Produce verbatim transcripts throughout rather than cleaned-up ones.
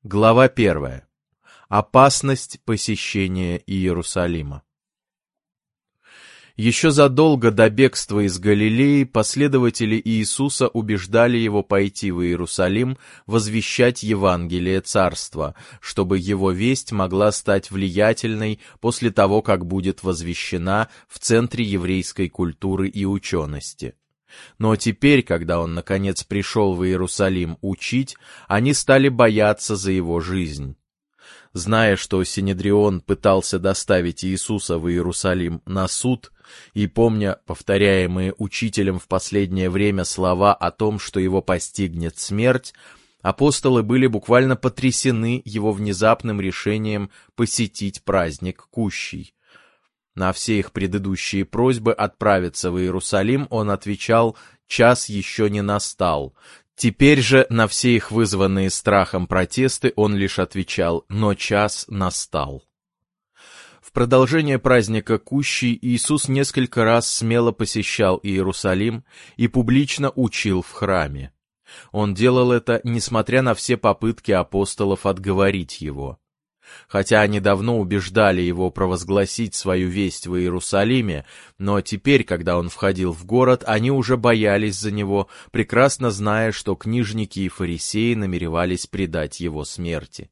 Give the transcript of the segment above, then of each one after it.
Глава первая. Опасность посещения Иерусалима. Еще задолго до бегства из Галилеи последователи Иисуса убеждали его пойти в Иерусалим возвещать Евангелие Царства, чтобы его весть могла стать влиятельной после того, как будет возвещена в центре еврейской культуры и учености. Но теперь, когда он наконец пришел в Иерусалим учить, они стали бояться за его жизнь. Зная, что Синедрион пытался доставить Иисуса в Иерусалим на суд, и помня повторяемые учителем в последнее время слова о том, что его постигнет смерть, апостолы были буквально потрясены его внезапным решением посетить праздник Кущий. На все их предыдущие просьбы отправиться в Иерусалим он отвечал: «Час еще не настал». Теперь же на все их вызванные страхом протесты он лишь отвечал: «Но час настал». В продолжение праздника Кущий Иисус несколько раз смело посещал Иерусалим и публично учил в храме. Он делал это, несмотря на все попытки апостолов отговорить его. Хотя они давно убеждали его провозгласить свою весть в Иерусалиме, но теперь, когда он входил в город, они уже боялись за него, прекрасно зная, что книжники и фарисеи намеревались предать его смерти.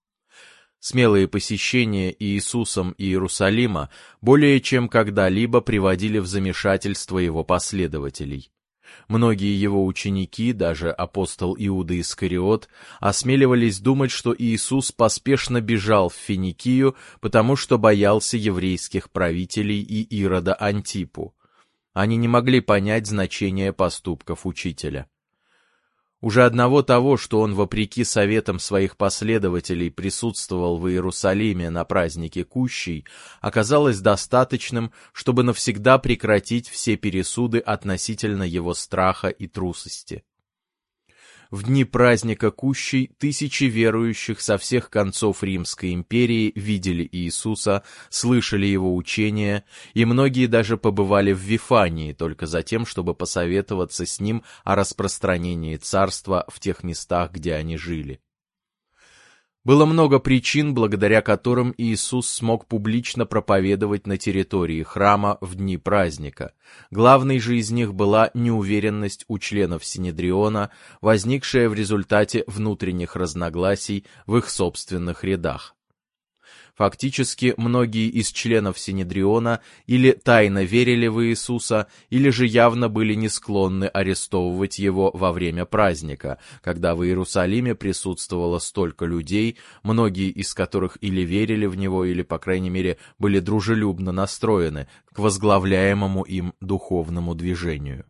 Смелые посещения Иисусом Иерусалима более чем когда-либо приводили в замешательство его последователей. Многие его ученики, даже апостол Иуда Искариот, осмеливались думать, что Иисус поспешно бежал в Финикию, потому что боялся еврейских правителей и Ирода Антипу. Они не могли понять значение поступков учителя. Уже одного того, что он, вопреки советам своих последователей, присутствовал в Иерусалиме на празднике Кущий, оказалось достаточным, чтобы навсегда прекратить все пересуды относительно его страха и трусости. В дни праздника Кущий тысячи верующих со всех концов Римской империи видели Иисуса, слышали его учения, и многие даже побывали в Вифании только за тем, чтобы посоветоваться с ним о распространении царства в тех местах, где они жили. Было много причин, благодаря которым Иисус смог публично проповедовать на территории храма в дни праздника. Главной же из них была неуверенность у членов Синедриона, возникшая в результате внутренних разногласий в их собственных рядах. Фактически, многие из членов Синедриона или тайно верили в Иисуса, или же явно были не склонны арестовывать его во время праздника, когда в Иерусалиме присутствовало столько людей, многие из которых или верили в него, или, по крайней мере, были дружелюбно настроены к возглавляемому им духовному движению.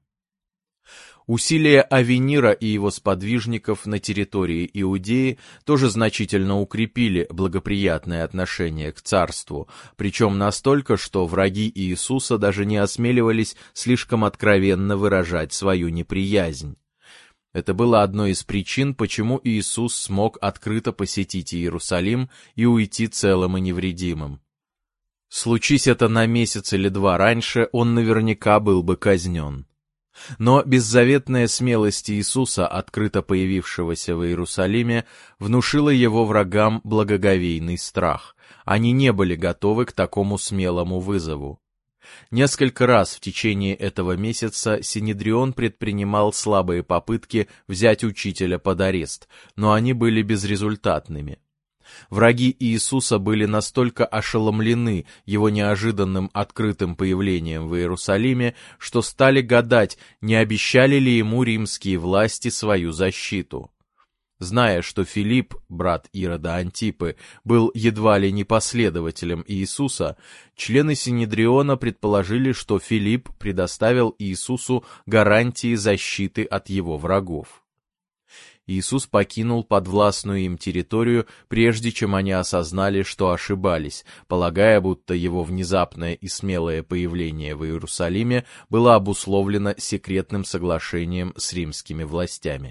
Усилия Авенира и его сподвижников на территории Иудеи тоже значительно укрепили благоприятное отношение к царству, причем настолько, что враги Иисуса даже не осмеливались слишком откровенно выражать свою неприязнь. Это было одной из причин, почему Иисус смог открыто посетить Иерусалим и уйти целым и невредимым. Случись это на месяц или два раньше, он наверняка был бы казнен. Но беззаветная смелость Иисуса, открыто появившегося в Иерусалиме, внушила его врагам благоговейный страх. Они не были готовы к такому смелому вызову. Несколько раз в течение этого месяца Синедрион предпринимал слабые попытки взять учителя под арест, но они были безрезультатными. Враги Иисуса были настолько ошеломлены его неожиданным открытым появлением в Иерусалиме, что стали гадать, не обещали ли ему римские власти свою защиту. Зная, что Филипп, брат Ирода Антипы, был едва ли не последователем Иисуса, члены Синедриона предположили, что Филипп предоставил Иисусу гарантии защиты от его врагов. Иисус покинул подвластную им территорию, прежде чем они осознали, что ошибались, полагая, будто его внезапное и смелое появление в Иерусалиме было обусловлено секретным соглашением с римскими властями.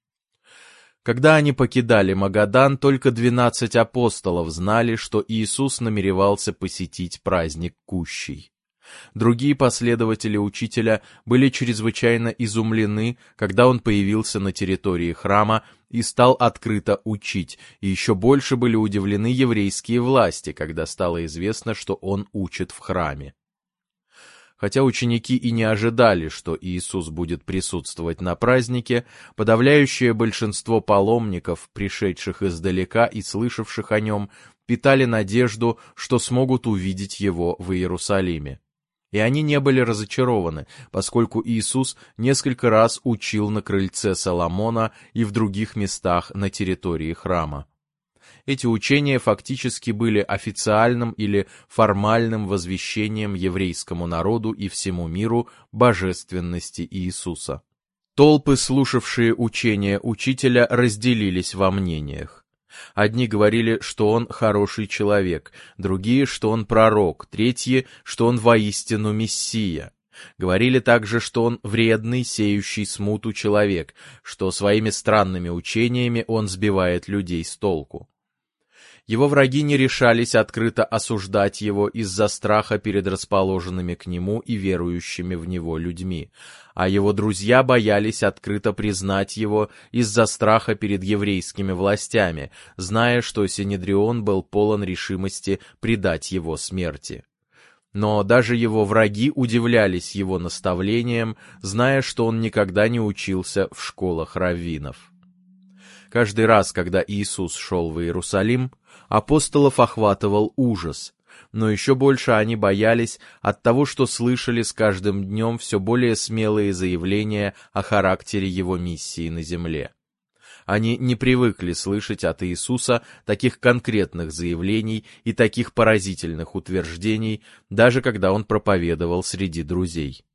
Когда они покидали Магадан, только двенадцать апостолов знали, что Иисус намеревался посетить праздник Кущий. Другие последователи учителя были чрезвычайно изумлены, когда он появился на территории храма и стал открыто учить, и еще больше были удивлены еврейские власти, когда стало известно, что он учит в храме. Хотя ученики и не ожидали, что Иисус будет присутствовать на празднике, подавляющее большинство паломников, пришедших издалека и слышавших о нем, питали надежду, что смогут увидеть его в Иерусалиме. И они не были разочарованы, поскольку Иисус несколько раз учил на крыльце Соломона и в других местах на территории храма. Эти учения фактически были официальным или формальным возвещением еврейскому народу и всему миру божественности Иисуса. Толпы, слушавшие учения учителя, разделились во мнениях. Одни говорили, что он хороший человек, другие, что он пророк, третьи, что он воистину Мессия. Говорили также, что он вредный, сеющий смуту человек, что своими странными учениями он сбивает людей с толку. Его враги не решались открыто осуждать его из-за страха перед расположенными к нему и верующими в него людьми, а его друзья боялись открыто признать его из-за страха перед еврейскими властями, зная, что Синедрион был полон решимости предать его смерти. Но даже его враги удивлялись его наставлениям, зная, что он никогда не учился в школах раввинов. Каждый раз, когда Иисус шел в Иерусалим, апостолов охватывал ужас, но еще больше они боялись от того, что слышали с каждым днем все более смелые заявления о характере его миссии на земле. Они не привыкли слышать от Иисуса таких конкретных заявлений и таких поразительных утверждений, даже когда он проповедовал среди друзей.